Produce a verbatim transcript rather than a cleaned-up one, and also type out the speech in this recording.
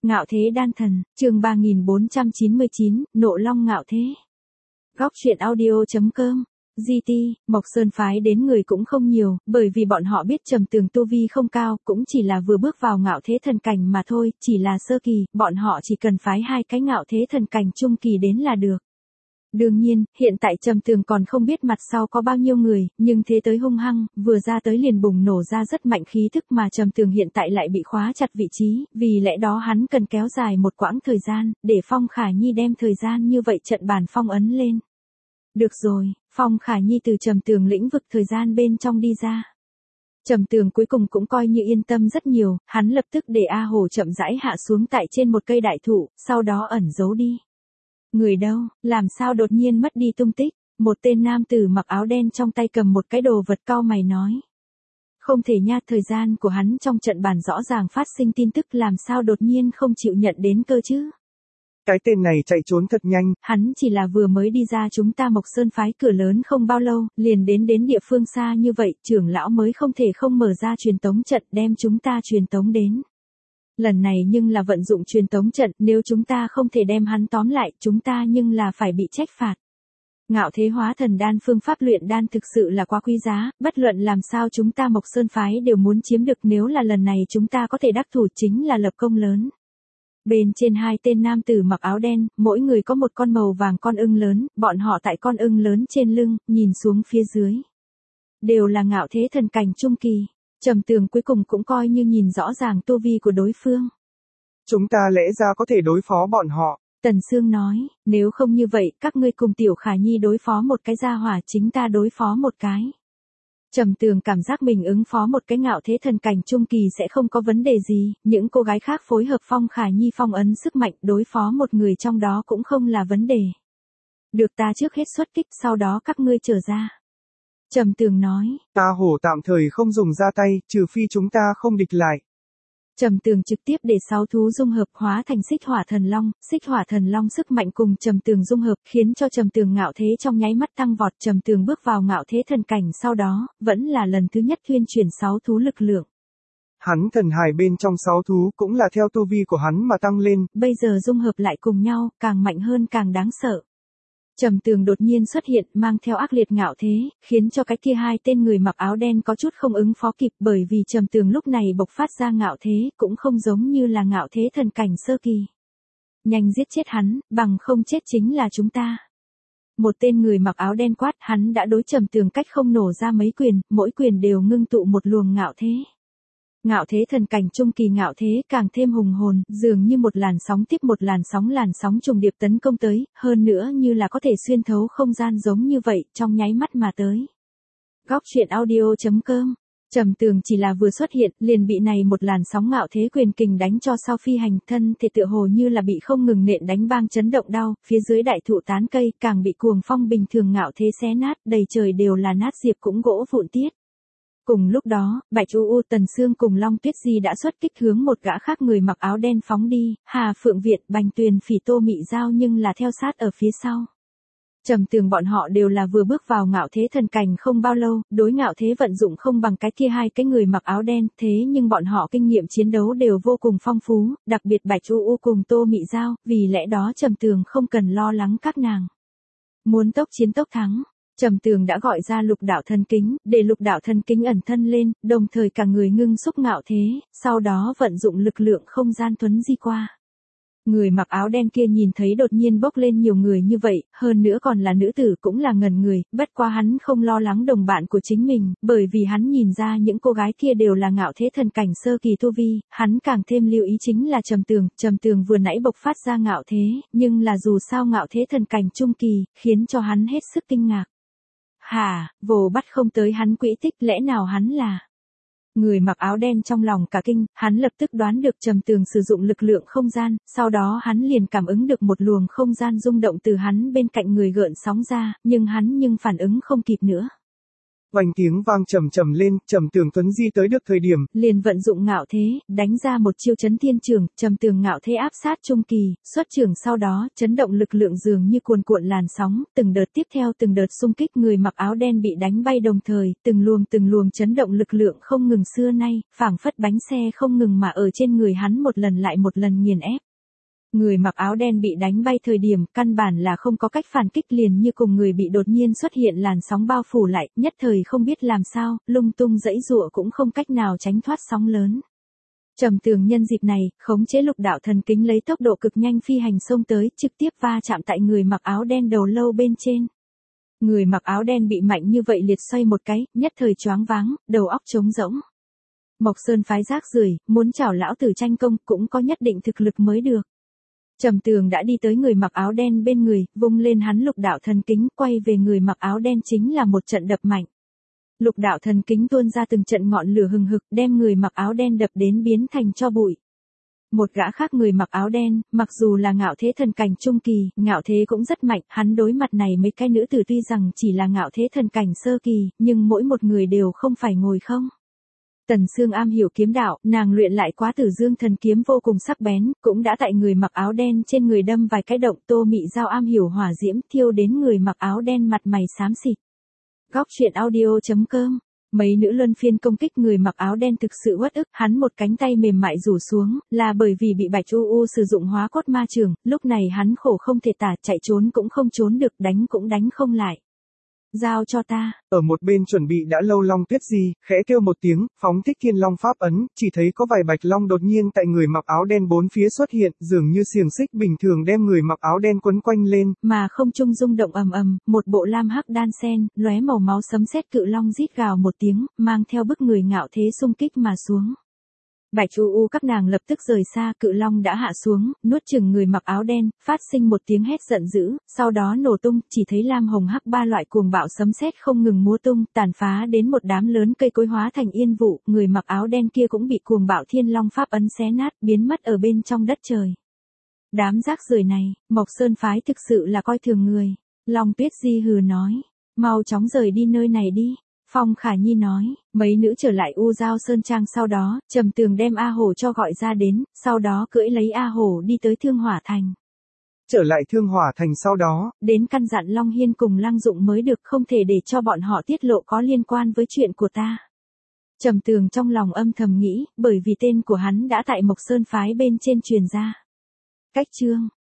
Ngạo thế đan thần, chương ba nghìn bốn trăm chín mươi chín, Nộ Long ngạo thế. Góc truyện audio chấm com. giê tê, Mộc Sơn phái đến người cũng không nhiều, bởi vì bọn họ biết Trầm Tường tu vi không cao, cũng chỉ là vừa bước vào ngạo thế thần cảnh mà thôi, chỉ là sơ kỳ, bọn họ chỉ cần phái hai cái ngạo thế thần cảnh trung kỳ đến là được. Đương nhiên, hiện tại Trầm Tường còn không biết mặt sau có bao nhiêu người, nhưng thế tới hung hăng, vừa ra tới liền bùng nổ ra rất mạnh khí thức mà Trầm Tường hiện tại lại bị khóa chặt vị trí, vì lẽ đó hắn cần kéo dài một quãng thời gian, để Phong Khả Nhi đem thời gian như vậy trận bàn phong ấn lên. Được rồi, Phong Khả Nhi từ Trầm Tường lĩnh vực thời gian bên trong đi ra. Trầm Tường cuối cùng cũng coi như yên tâm rất nhiều, hắn lập tức để A Hổ chậm rãi hạ xuống tại trên một cây đại thụ, sau đó ẩn giấu đi. Người đâu, làm sao đột nhiên mất đi tung tích, một tên nam tử mặc áo đen trong tay cầm một cái đồ vật cau mày nói. Không thể nha, thời gian của hắn trong trận bàn rõ ràng phát sinh tin tức làm sao đột nhiên không chịu nhận đến cơ chứ. Cái tên này chạy trốn thật nhanh. Hắn chỉ là vừa mới đi ra chúng ta Mộc Sơn phái cửa lớn không bao lâu, liền đến đến địa phương xa như vậy, trưởng lão mới không thể không mở ra truyền tống trận đem chúng ta truyền tống đến. Lần này nhưng là vận dụng truyền tống trận, nếu chúng ta không thể đem hắn tóm lại, chúng ta nhưng là phải bị trách phạt. Ngạo thế hóa thần đan phương pháp luyện đan thực sự là quá quý giá, bất luận làm sao chúng ta Mộc Sơn phái đều muốn chiếm được, nếu là lần này chúng ta có thể đắc thủ chính là lập công lớn. Bên trên hai tên nam tử mặc áo đen, mỗi người có một con màu vàng con ưng lớn, bọn họ tại con ưng lớn trên lưng, nhìn xuống phía dưới. Đều là ngạo thế thần cảnh trung kỳ. Trầm Tường cuối cùng cũng coi như nhìn rõ ràng tu vi của đối phương. Chúng ta lẽ ra có thể đối phó bọn họ. Tần Sương nói, nếu không như vậy, các ngươi cùng Tiểu Khả Nhi đối phó một cái gia hỏa, chính ta đối phó một cái. Trầm Tường cảm giác mình ứng phó một cái ngạo thế thần cảnh trung kỳ sẽ không có vấn đề gì, những cô gái khác phối hợp Phong Khả Nhi phong ấn sức mạnh đối phó một người trong đó cũng không là vấn đề. Được, ta trước hết xuất kích, sau đó các ngươi trở ra. Trầm Tường nói, A Hổ tạm thời không dùng ra tay, trừ phi chúng ta không địch lại. Trầm Tường trực tiếp để sáu thú dung hợp hóa thành Xích Hỏa Thần Long, Xích Hỏa Thần Long sức mạnh cùng Trầm Tường dung hợp, khiến cho Trầm Tường ngạo thế trong nháy mắt tăng vọt. Trầm Tường bước vào ngạo thế thần cảnh sau đó, vẫn là lần thứ nhất thuyên chuyển sáu thú lực lượng. Hắn thần hài bên trong sáu thú cũng là theo tu vi của hắn mà tăng lên. Bây giờ dung hợp lại cùng nhau, càng mạnh hơn càng đáng sợ. Trầm Tường đột nhiên xuất hiện, mang theo ác liệt ngạo thế, khiến cho cái kia hai tên người mặc áo đen có chút không ứng phó kịp, bởi vì Trầm Tường lúc này bộc phát ra ngạo thế, cũng không giống như là ngạo thế thần cảnh sơ kỳ. Nhanh giết chết hắn, bằng không chết chính là chúng ta. Một tên người mặc áo đen quát, hắn đã đối Trầm Tường cách không nổ ra mấy quyền, mỗi quyền đều ngưng tụ một luồng ngạo thế. Ngạo thế thần cảnh trung kỳ ngạo thế càng thêm hùng hồn, dường như một làn sóng tiếp một làn sóng làn sóng trùng điệp tấn công tới, hơn nữa như là có thể xuyên thấu không gian giống như vậy, trong nháy mắt mà tới. Góc truyện audio chấm com. Trầm Tường chỉ là vừa xuất hiện, liền bị này một làn sóng ngạo thế quyền kình đánh cho sau phi hành, thân thể tựa hồ như là bị không ngừng nện đánh bang chấn động đau, phía dưới đại thụ tán cây, càng bị cuồng phong bình thường ngạo thế xé nát, đầy trời đều là nát diệp cũng gỗ vụn tiết. Cùng lúc đó, Bạch U U, Tần Sương cùng Long Tuyết Di đã xuất kích hướng một gã khác người mặc áo đen phóng đi, Hà Phượng Viện, Bành Tuyền, Phỉ Tô Mị Giao nhưng là theo sát ở phía sau. Trầm Tường bọn họ đều là vừa bước vào ngạo thế thần cảnh không bao lâu, đối ngạo thế vận dụng không bằng cái kia hai cái người mặc áo đen, thế nhưng bọn họ kinh nghiệm chiến đấu đều vô cùng phong phú, đặc biệt Bạch U U cùng Tô Mị Giao, vì lẽ đó Trầm Tường không cần lo lắng các nàng. Muốn tốc chiến tốc thắng. Trầm Tường đã gọi ra lục đạo thần kính, để lục đạo thần kính ẩn thân lên, đồng thời cả người ngưng xúc ngạo thế, sau đó vận dụng lực lượng không gian thuấn di qua. Người mặc áo đen kia nhìn thấy đột nhiên bốc lên nhiều người như vậy, hơn nữa còn là nữ tử cũng là ngẩn người, bất quá hắn không lo lắng đồng bạn của chính mình, bởi vì hắn nhìn ra những cô gái kia đều là ngạo thế thần cảnh sơ kỳ tu vi, hắn càng thêm lưu ý chính là Trầm Tường, Trầm Tường vừa nãy bộc phát ra ngạo thế, nhưng là dù sao ngạo thế thần cảnh trung kỳ, khiến cho hắn hết sức kinh ngạc. Hả, vồ bắt không tới hắn quỹ tích, lẽ nào hắn là... Người mặc áo đen trong lòng cả kinh, hắn lập tức đoán được Trầm Tường sử dụng lực lượng không gian, sau đó hắn liền cảm ứng được một luồng không gian rung động từ hắn bên cạnh người gợn sóng ra, nhưng hắn nhưng phản ứng không kịp nữa. vành tiếng vang trầm trầm lên, Trầm Tường Tuấn Di tới được thời điểm, liền vận dụng ngạo thế, đánh ra một chiêu chấn thiên trường, Trầm Tường ngạo thế áp sát trung kỳ, xuất trường sau đó, chấn động lực lượng dường như cuồn cuộn làn sóng, từng đợt tiếp theo từng đợt xung kích, người mặc áo đen bị đánh bay đồng thời, từng luồng từng luồng chấn động lực lượng không ngừng xưa nay, phảng phất bánh xe không ngừng mà ở trên người hắn một lần lại một lần nghiền ép. Người mặc áo đen bị đánh bay thời điểm, căn bản là không có cách phản kích, liền như cùng người bị đột nhiên xuất hiện làn sóng bao phủ lại, nhất thời không biết làm sao, lung tung giãy giụa cũng không cách nào tránh thoát sóng lớn. Trầm Tường nhân dịp này, khống chế lục đạo thần kính lấy tốc độ cực nhanh phi hành xông tới, trực tiếp va chạm tại người mặc áo đen đầu lâu bên trên. Người mặc áo đen bị mạnh như vậy liệt xoay một cái, nhất thời choáng váng, đầu óc trống rỗng. Mộc Sơn phái rác rưởi, muốn chảo lão tử tranh công cũng có nhất định thực lực mới được. Trầm Tường đã đi tới người mặc áo đen bên người, vung lên hắn lục đạo thần kính, quay về người mặc áo đen chính là một trận đập mạnh. Lục đạo thần kính tuôn ra từng trận ngọn lửa hừng hực, đem người mặc áo đen đập đến biến thành tro bụi. Một gã khác người mặc áo đen, mặc dù là ngạo thế thần cảnh trung kỳ, ngạo thế cũng rất mạnh, hắn đối mặt này mấy cái nữ tử tuy rằng chỉ là ngạo thế thần cảnh sơ kỳ, nhưng mỗi một người đều không phải ngồi không. Tần Sương am hiểu kiếm đạo, nàng luyện lại quá Tử Dương thần kiếm vô cùng sắc bén, cũng đã tại người mặc áo đen trên người đâm vài cái động. Tô Mị Giao am hiểu hỏa diễm, thiêu đến người mặc áo đen mặt mày xám xịt. Góc truyện audio chấm com. Mấy nữ luân phiên công kích người mặc áo đen thực sự uất ức, hắn một cánh tay mềm mại rủ xuống, là bởi vì bị Bạch U U sử dụng hóa cốt ma trường, lúc này hắn khổ không thể tả, chạy trốn cũng không trốn được, đánh cũng đánh không lại. Giao cho ta. Ở một bên chuẩn bị đã lâu Long Tuyết Di, khẽ kêu một tiếng, phóng thích Thiên Long pháp ấn, chỉ thấy có vài bạch long đột nhiên tại người mặc áo đen bốn phía xuất hiện, dường như xiềng xích bình thường đem người mặc áo đen quấn quanh lên, mà không trung rung động ầm ầm, một bộ lam hắc đan sen, lóe màu máu sấm sét cự long rít gào một tiếng, mang theo bức người ngạo thế xung kích mà xuống. Bạch U U các nàng lập tức rời xa, cự long đã hạ xuống, nuốt chửng người mặc áo đen, phát sinh một tiếng hét giận dữ, sau đó nổ tung, chỉ thấy lam hồng hắc ba loại cuồng bạo sấm sét không ngừng múa tung, tàn phá đến một đám lớn cây cối hóa thành yên vụ, người mặc áo đen kia cũng bị cuồng bạo Thiên Long pháp ấn xé nát, biến mất ở bên trong đất trời. Đám rác rưởi này, Mộc Sơn phái thực sự là coi thường người. Long Tuyết Di hừ nói, mau chóng rời đi nơi này đi. Phong Khả Nhi nói, mấy nữ trở lại U Giao Sơn Trang sau đó, Trầm Tường đem A Hổ cho gọi ra đến, sau đó cưỡi lấy A Hổ đi tới Thương Hỏa Thành. Trở lại Thương Hỏa Thành sau đó, đến căn dặn Long Hiên cùng Lăng Dụng mới được, không thể để cho bọn họ tiết lộ có liên quan với chuyện của ta. Trầm Tường trong lòng âm thầm nghĩ, bởi vì tên của hắn đã tại Mộc Sơn phái bên trên truyền ra. Cách chương